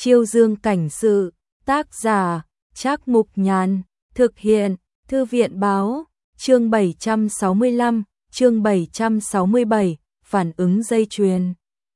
Chiêu Dương cảnh sự, tác giả, Trác Mục Nhàn, thực hiện, Thư viện báo, chương 765, chương 767, phản ứng dây chuyền.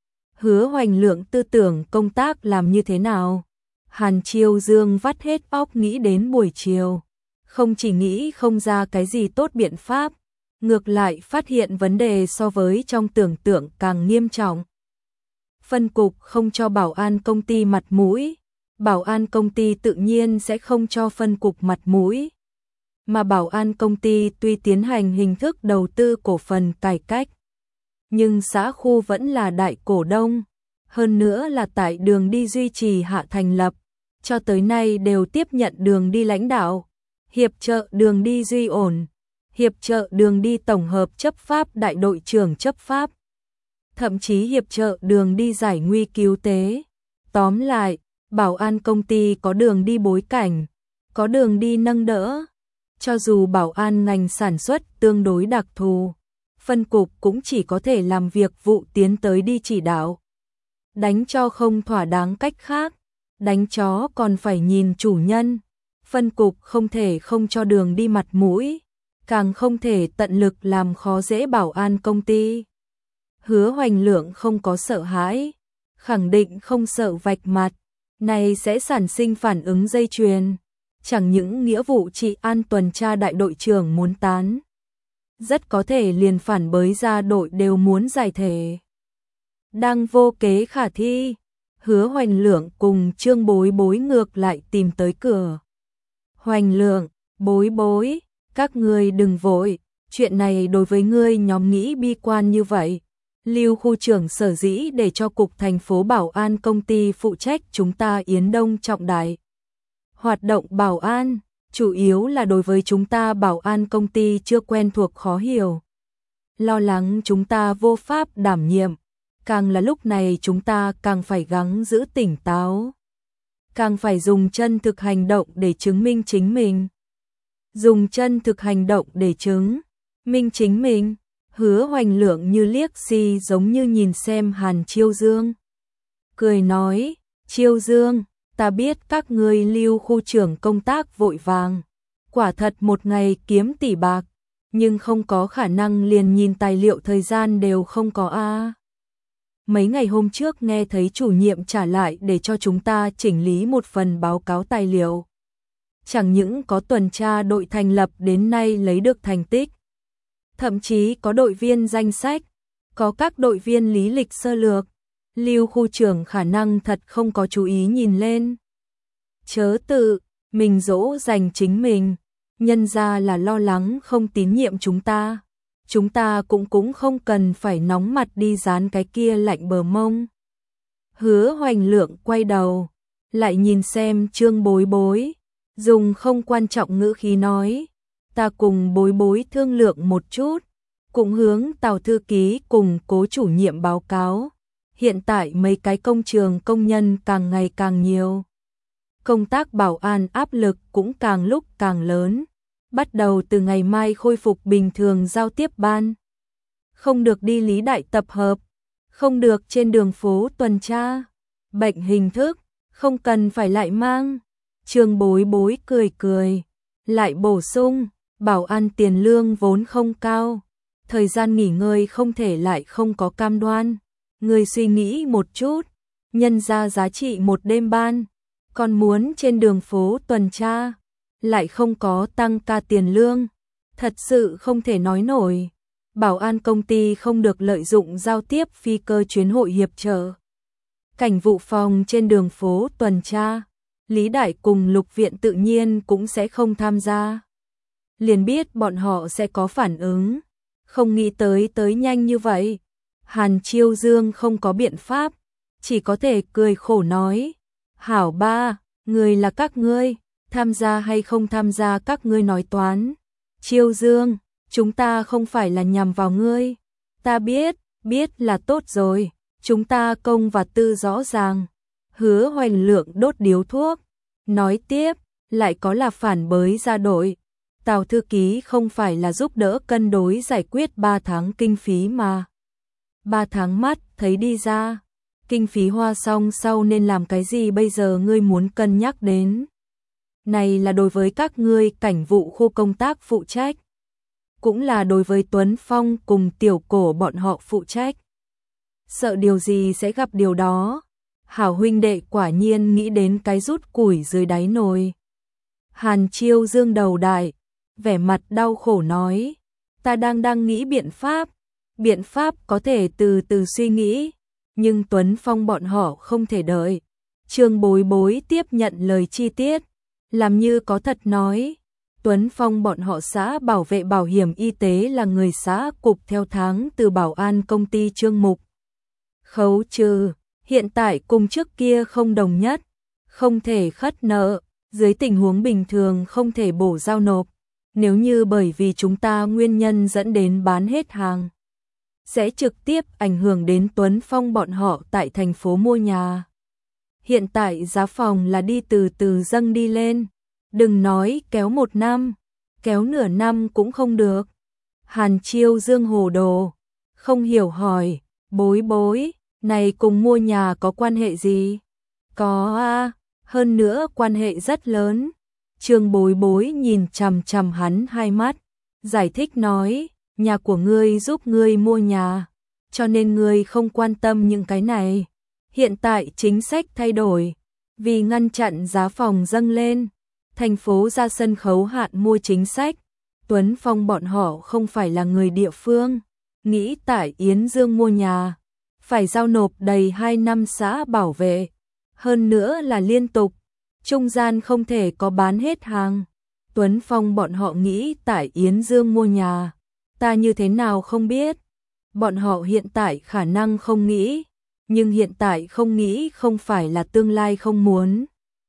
Hứa Hoành Lượng tư tưởng công tác làm như thế nào? Hàn Chiêu Dương vắt hết óc nghĩ đến buổi chiều. Không chỉ nghĩ không ra cái gì tốt biện pháp, ngược lại phát hiện vấn đề so với trong tưởng tượng càng nghiêm trọng. Phân cục không cho bảo an công ty mặt mũi, bảo an công ty tự nhiên sẽ không cho phân cục mặt mũi. Mà bảo an công ty tuy tiến hành hình thức đầu tư cổ phần cải cách, nhưng xã khu vẫn là đại cổ đông, hơn nữa là tại đường đi duy trì hạ thành lập, cho tới nay đều tiếp nhận đường đi lãnh đạo, hiệp trợ đường đi duy ổn, hiệp trợ đường đi tổng hợp chấp pháp đại đội trưởng chấp pháp, thậm chí hiệp trợ đường đi giải nguy cứu tế. Tóm lại, bảo an công ty có đường đi bối cảnh, có đường đi nâng đỡ. Cho dù bảo an ngành sản xuất tương đối đặc thù, phân cục cũng chỉ có thể làm việc vụ tiến tới đi chỉ đạo. Đánh cho không thỏa đáng cách khác, đánh chó còn phải nhìn chủ nhân. Phân cục không thể không cho đường đi mặt mũi, càng không thể tận lực làm khó dễ bảo an công ty. Hứa Hoành Lượng không có sợ hãi, khẳng định không sợ vạch mặt, này sẽ sản sinh phản ứng dây chuyền. Chẳng những nghĩa vụ trị an tuần tra đại đội trưởng muốn tán, rất có thể liền phản bới ra đội đều muốn giải thể. Đang vô kế khả thi, Hứa Hoành Lượng cùng Trương Bối Bối ngược lại tìm tới cửa. Hoành Lượng, Bối Bối, các ngươi đừng vội, chuyện này đối với ngươi nhóm nghĩ bi quan như vậy. Lưu khu trưởng sở dĩ để cho cục thành phố bảo an công ty phụ trách chúng ta Yến Đông trọng đại hoạt động bảo an, chủ yếu là đối với chúng ta bảo an công ty chưa quen thuộc khó hiểu. Lo lắng chúng ta vô pháp đảm nhiệm, càng là lúc này chúng ta càng phải gắng giữ tỉnh táo. Càng phải dùng chân thực hành động để chứng minh chính mình. Dùng chân thực hành động để chứng minh chính mình. Hứa Hoành Lượng như liếc xi giống như nhìn xem Hàn Chiêu Dương. Cười nói, Chiêu Dương, ta biết các ngươi Lưu khu trưởng công tác vội vàng, quả thật một ngày kiếm tỷ bạc, nhưng không có khả năng liền nhìn tài liệu thời gian đều không có a. Mấy ngày hôm trước nghe thấy chủ nhiệm trả lại để cho chúng ta chỉnh lý một phần báo cáo tài liệu. Chẳng những có tuần tra đội thành lập đến nay lấy được thành tích, thậm chí có đội viên danh sách, có các đội viên lý lịch sơ lược. Lưu khu trưởng khả năng thật không có chú ý nhìn lên. Chớ tự mình dỗ dành chính mình, nhân ra là lo lắng không tín nhiệm chúng ta. Chúng ta cũng không cần phải nóng mặt đi dán cái kia lạnh bờ mông. Hứa Hoành Lượng quay đầu, lại nhìn xem Trương Bối Bối, dùng không quan trọng ngữ khí nói, ta cùng Bối Bối thương lượng một chút, cũng hướng Tào thư ký cùng Cố chủ nhiệm báo cáo. Hiện tại mấy cái công trường công nhân càng ngày càng nhiều. Công tác bảo an áp lực cũng càng lúc càng lớn. Bắt đầu từ ngày mai khôi phục bình thường giao tiếp ban. Không được đi lý đại tập hợp. Không được trên đường phố tuần tra. Bệnh hình thức, không cần phải lại mang. Trương Bối Bối cười cười. Lại bổ sung, bảo an tiền lương vốn không cao. Thời gian nghỉ ngơi không thể lại không có cam đoan. Người suy nghĩ một chút, nhân ra giá trị một đêm ban, còn muốn trên đường phố tuần tra, lại không có tăng ca tiền lương, thật sự không thể nói nổi. Bảo an công ty không được lợi dụng giao tiếp phi cơ chuyến hội hiệp trợ. Cảnh vụ phòng trên đường phố tuần tra, Lý Đại cùng Lục Viện tự nhiên cũng sẽ không tham gia. Liền biết bọn họ sẽ có phản ứng, không nghĩ tới nhanh như vậy. Hàn Chiêu Dương không có biện pháp, chỉ có thể cười khổ nói, hảo ba, người là các ngươi, tham gia hay không tham gia các ngươi nói toán. Chiêu Dương, chúng ta không phải là nhằm vào ngươi, ta biết là tốt rồi, chúng ta công và tư rõ ràng. Hứa Hoành Lượng đốt điếu thuốc, nói tiếp, lại có là phản bới ra đội. Tào thư ký không phải là giúp đỡ cân đối giải quyết 3 tháng kinh phí mà. 3 tháng mắt thấy đi ra, kinh phí hoa xong sau nên làm cái gì bây giờ ngươi muốn cân nhắc đến. Này là đối với các ngươi cảnh vụ khu công tác phụ trách. Cũng là đối với Tuấn Phong cùng Tiểu Cổ bọn họ phụ trách. Sợ điều gì sẽ gặp điều đó. Hảo huynh đệ quả nhiên nghĩ đến cái rút củi dưới đáy nồi. Hàn Chiêu dương đầu đại, vẻ mặt đau khổ nói. Ta đang nghĩ biện pháp có thể từ từ suy nghĩ, nhưng Tuấn Phong bọn họ không thể đợi. Trương Bối Bối tiếp nhận lời chi tiết, làm như có thật nói. Tuấn Phong bọn họ xã bảo vệ bảo hiểm y tế là người xã cục theo tháng từ bảo an công ty Trương Mục. Khấu trừ, hiện tại cùng trước kia không đồng nhất, không thể khất nợ, dưới tình huống bình thường không thể bổ giao nộp. Nếu như bởi vì chúng ta nguyên nhân dẫn đến bán hết hàng, sẽ trực tiếp ảnh hưởng đến Tuấn Phong bọn họ tại thành phố mua nhà. Hiện tại giá phòng là đi từ từ dâng đi lên, đừng nói kéo 1 năm, kéo nửa năm cũng không được. Hàn Chiêu dương hồ đồ, không hiểu hỏi, Bối Bối, này cùng mua nhà có quan hệ gì? Có a, hơn nữa quan hệ rất lớn. Trương Bối Bối nhìn chằm chằm hắn hai mắt, giải thích nói, nhà của ngươi giúp ngươi mua nhà, cho nên ngươi không quan tâm những cái này. Hiện tại chính sách thay đổi, vì ngăn chặn giá phòng dâng lên, thành phố ra sân khấu hạn mua chính sách. Tuấn Phong bọn họ không phải là người địa phương, nghĩ tại Yến Dương mua nhà, phải giao nộp đầy 2 năm xã bảo vệ, hơn nữa là liên tục, trung gian không thể có bán hết hàng. Tuấn Phong bọn họ nghĩ tại Yến Dương mua nhà, ta như thế nào không biết. Bọn họ hiện tại khả năng không nghĩ, nhưng hiện tại không nghĩ không phải là tương lai không muốn.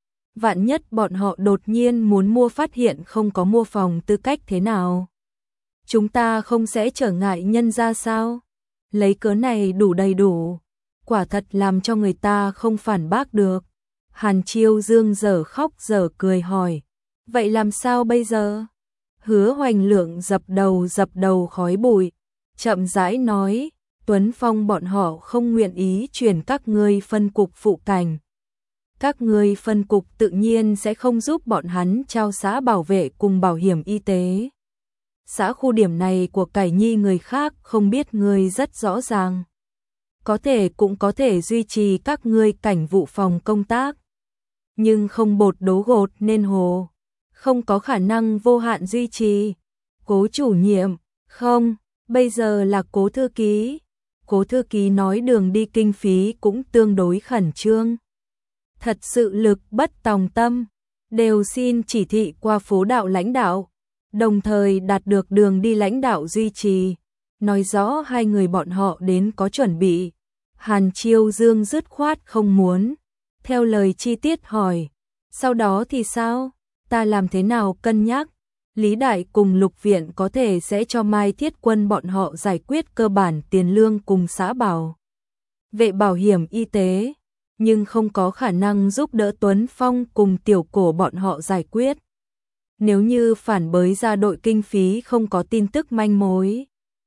Vạn nhất bọn họ đột nhiên muốn mua phát hiện không có mua phòng tư cách thế nào. Chúng ta không sẽ trở ngại nhân ra sao? Lấy cớ này đủ đầy đủ, quả thật làm cho người ta không phản bác được. Hàn Chiêu dương dở khóc dở cười hỏi, vậy làm sao bây giờ? Hứa Hoành Lượng dập đầu khói bụi, chậm rãi nói, Tuấn Phong bọn họ không nguyện ý chuyển các ngươi phân cục phụ cảnh. Các ngươi phân cục tự nhiên sẽ không giúp bọn hắn trao xã bảo vệ cùng bảo hiểm y tế. Xã khu điểm này của Cải Nhi người khác không biết ngươi rất rõ ràng. Có thể cũng có thể duy trì các ngươi cảnh vụ phòng công tác. Nhưng không bột đố gột nên hồ. Không có khả năng vô hạn duy trì. Cố chủ nhiệm, không, bây giờ là cố thư ký. Cố thư ký nói đường đi kinh phí cũng tương đối khẩn trương. Thật sự lực bất tòng tâm, đều xin chỉ thị qua phố đạo lãnh đạo, đồng thời đạt được đường đi lãnh đạo duy trì, nói rõ hai người bọn họ đến có chuẩn bị. Hàn Chiêu Dương dứt khoát không muốn, theo lời chi tiết hỏi, sau đó thì sao, ta làm thế nào cân nhắc? Lý Đại cùng Lục Viện có thể sẽ cho Mai Thiết Quân bọn họ giải quyết cơ bản tiền lương cùng xã bảo vệ bảo hiểm y tế, nhưng không có khả năng giúp đỡ Tuấn Phong cùng Tiểu Cổ bọn họ giải quyết. Nếu như phản bới ra đội kinh phí không có tin tức manh mối,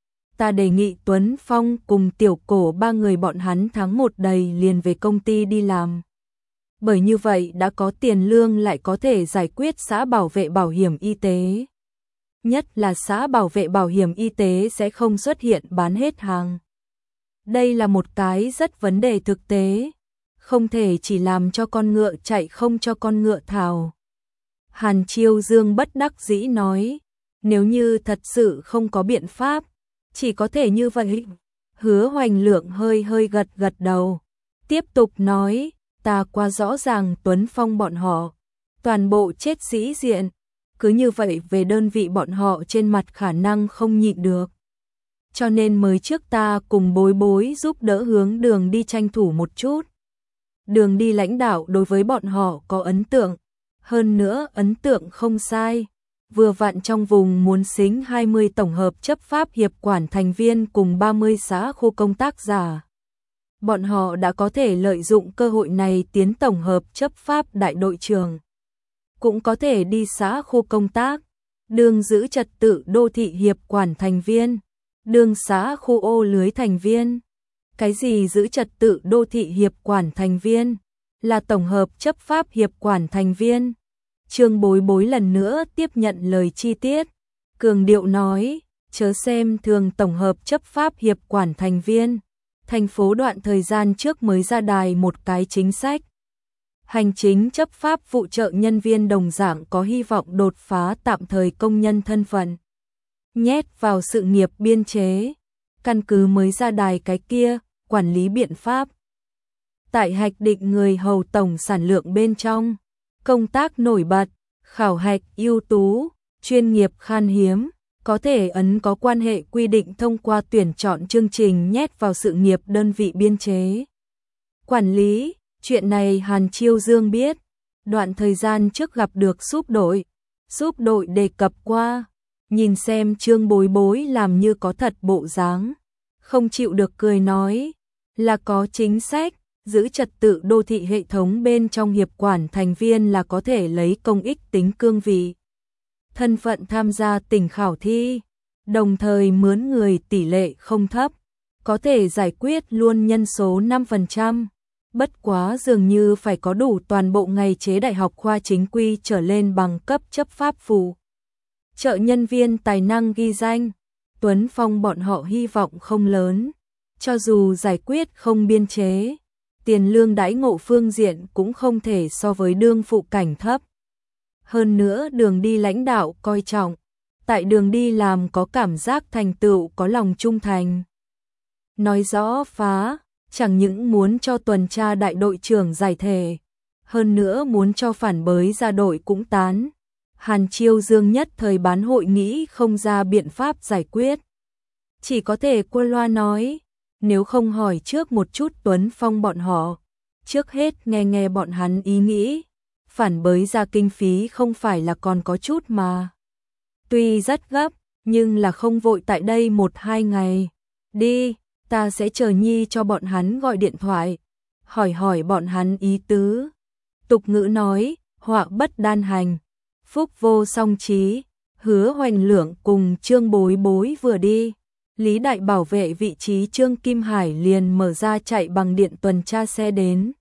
ta đề nghị Tuấn Phong cùng Tiểu Cổ 3 người bọn hắn tháng 1 đầy liền về công ty đi làm. Bởi như vậy đã có tiền lương lại có thể giải quyết xã bảo vệ bảo hiểm y tế. Nhất là xã bảo vệ bảo hiểm y tế sẽ không xuất hiện bán hết hàng. Đây là một cái rất vấn đề thực tế. Không thể chỉ làm cho con ngựa chạy không cho con ngựa thào. Hàn Chiêu Dương bất đắc dĩ nói, nếu như thật sự không có biện pháp, chỉ có thể như vậy. Hứa Hoành Lượng hơi gật đầu, tiếp tục nói, ta qua rõ ràng Tuấn Phong bọn họ, toàn bộ chết sĩ diện, cứ như vậy về đơn vị bọn họ trên mặt khả năng không nhịn được. Cho nên mới trước ta cùng Bối Bối giúp đỡ hướng đường đi tranh thủ một chút. Đường đi lãnh đạo đối với bọn họ có ấn tượng, hơn nữa ấn tượng không sai. Vừa vặn trong vùng muốn xính 20 tổng hợp chấp pháp hiệp quản thành viên cùng 30 xã khu công tác giả. Bọn họ đã có thể lợi dụng cơ hội này tiến tổng hợp chấp pháp đại đội trưởng. Cũng có thể đi xã khu công tác, đường giữ trật tự đô thị hiệp quản thành viên, đường xã khu ô lưới thành viên. Cái gì giữ trật tự đô thị hiệp quản thành viên? Là tổng hợp chấp pháp hiệp quản thành viên. Trương Bối Bối lần nữa tiếp nhận lời chi tiết, cường điệu nói, chớ xem thường tổng hợp chấp pháp hiệp quản thành viên. Thành phố đoạn thời gian trước mới ra đài một cái chính sách. Hành chính chấp pháp phụ trợ nhân viên đồng dạng có hy vọng đột phá tạm thời công nhân thân phận. Nhét vào sự nghiệp biên chế. Căn cứ mới ra đài cái kia, quản lý biện pháp. Tại hạch định người hầu tổng sản lượng bên trong. Công tác nổi bật, khảo hạch ưu tú, chuyên nghiệp khan hiếm. Có thể ấn có quan hệ quy định thông qua tuyển chọn chương trình nhét vào sự nghiệp đơn vị biên chế. Quản lý, chuyện này Hàn Chiêu Dương biết. Đoạn thời gian trước gặp được súp đội đề cập qua. Nhìn xem Trương Bối Bối làm như có thật bộ dáng. Không chịu được cười nói, là có chính sách, giữ trật tự đô thị hệ thống bên trong hiệp quản thành viên là có thể lấy công ích tính cương vị. Thân phận tham gia tỉnh khảo thi, đồng thời mướn người tỷ lệ không thấp, có thể giải quyết luôn nhân số 5%. Bất quá dường như phải có đủ toàn bộ ngày chế đại học khoa chính quy trở lên bằng cấp chấp pháp phụ trợ nhân viên tài năng ghi danh. Tuấn Phong bọn họ hy vọng không lớn, cho dù giải quyết không biên chế, tiền lương đãi ngộ phương diện cũng không thể so với đương phụ cảnh thấp. Hơn nữa đường đi lãnh đạo coi trọng, tại đường đi làm có cảm giác thành tựu, có lòng trung thành. Nói rõ phá, chẳng những muốn cho tuần tra đại đội trưởng giải thể, hơn nữa muốn cho phản bới ra đội cũng tán. Hàn Chiêu Dương nhất thời bán hội nghĩ không ra biện pháp giải quyết. Chỉ có thể qua loa nói, nếu không hỏi trước một chút Tuấn Phong bọn họ, trước hết nghe bọn hắn ý nghĩ, phản bới ra kinh phí không phải là còn có chút mà. Tuy rất gấp, nhưng là không vội tại đây 1-2 ngày. Đi, ta sẽ chờ Nhi cho bọn hắn gọi điện thoại, hỏi bọn hắn ý tứ. Tục ngữ nói, họa bất đan hành, phúc vô song trí. Hứa Hoành Lượng cùng Trương Bối Bối vừa đi, Lý Đại bảo vệ vị trí Trương Kim Hải liền mở ra chạy bằng điện tuần tra xe đến.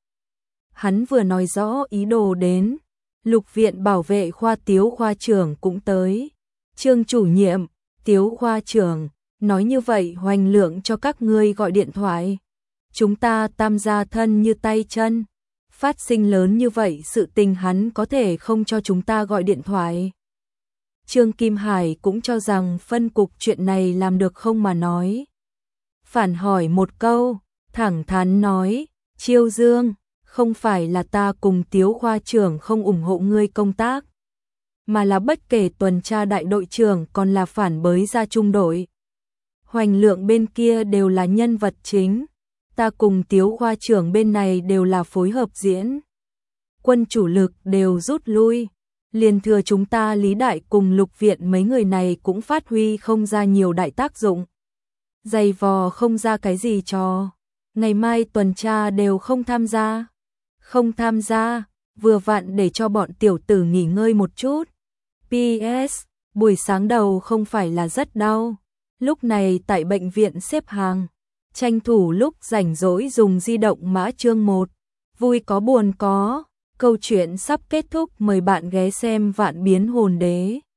Hắn vừa nói rõ ý đồ đến, Lục viện bảo vệ khoa Tiếu khoa trưởng cũng tới. Trương chủ nhiệm, Tiếu khoa trưởng, nói như vậy Hoành Lượng cho các ngươi gọi điện thoại. Chúng ta tam gia thân như tay chân, phát sinh lớn như vậy sự tình hắn có thể không cho chúng ta gọi điện thoại. Trương Kim Hải cũng cho rằng phân cục chuyện này làm được không mà nói. Phản hỏi một câu, thẳng thắn nói, Chiêu Dương, không phải là ta cùng Tiếu khoa trưởng không ủng hộ ngươi công tác, mà là bất kể tuần tra đại đội trưởng còn là phản bới ra trung đội. Hoành Lượng bên kia đều là nhân vật chính, ta cùng Tiếu khoa trưởng bên này đều là phối hợp diễn. Quân chủ lực đều rút lui, liền thừa chúng ta Lý Đại cùng Lục viện mấy người này cũng phát huy không ra nhiều đại tác dụng. Dày vò không ra cái gì cho. Ngày mai tuần tra đều không tham gia. Không tham gia, vừa vặn để cho bọn tiểu tử nghỉ ngơi một chút. PS, buổi sáng đầu không phải là rất đau. Lúc này tại bệnh viện xếp hàng, tranh thủ lúc rảnh rỗi dùng di động mã chương 1. Vui có buồn có. Câu chuyện sắp kết thúc, mời bạn ghé xem Vạn Biến Hồn Đế.